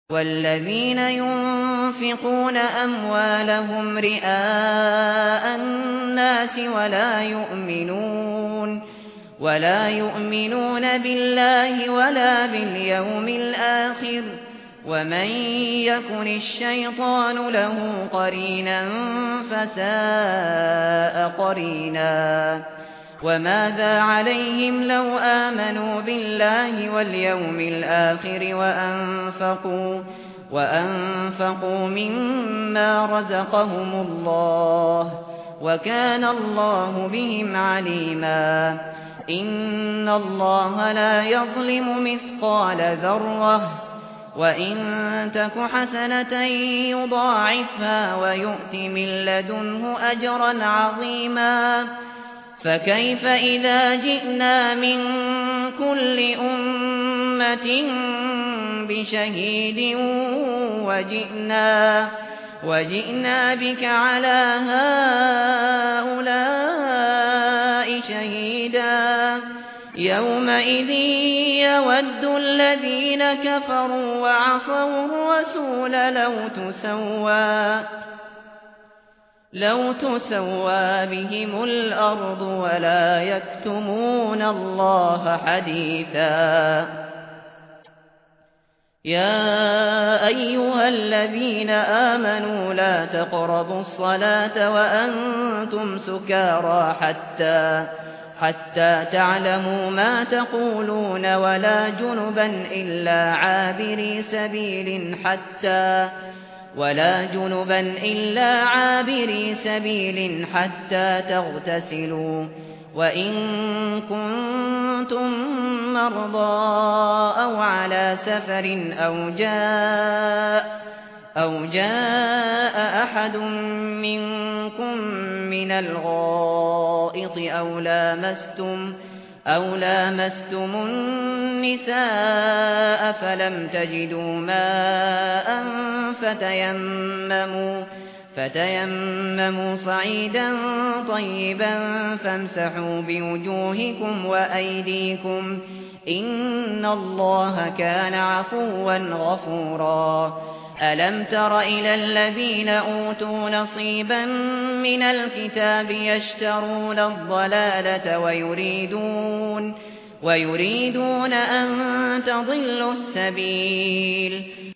والذين ينفقون أموالهم رئاء الناس ولا يؤمنون بالله ولا باليوم الآخر ومن يكن الشيطان له قرينا فساء قرينا وماذا عليهم لو آمنوا بالله واليوم الآخر وأنفقوا مما رزقهم الله وكان الله بهم عليما إن الله لا يظلم مثقال ذرة وإن تك حسنة يضاعفها ويؤت من لدنه أجرا عظيما فكيف إذا جئنا من كل أمة بشهيد وجئنا بك على هؤلاء شهيدا يومئذ يود الذين كفروا وعصوا الرسول لو تسوى بهم الأرض ولا يكتمون الله حديثا يا أيها الذين آمنوا لا تقربوا الصلاة وأنتم سكارى حتى تعلموا ما تقولون ولا جنبا إلا عابري سبيل حتى تغتسلوا وإن كنتم مرضى أو على سفر أو جاء أحد منكم من الغائط أو لامستم النساء فلم تجدوا ماء فتيمموا صعيدا طيبا فامسحوا بوجوهكم وأيديكم إن الله كان عفوا غفورا ألم تر إلى الذين أوتوا نصيبا من الكتاب يشترون الضلالة ويريدون أن تضلوا السبيل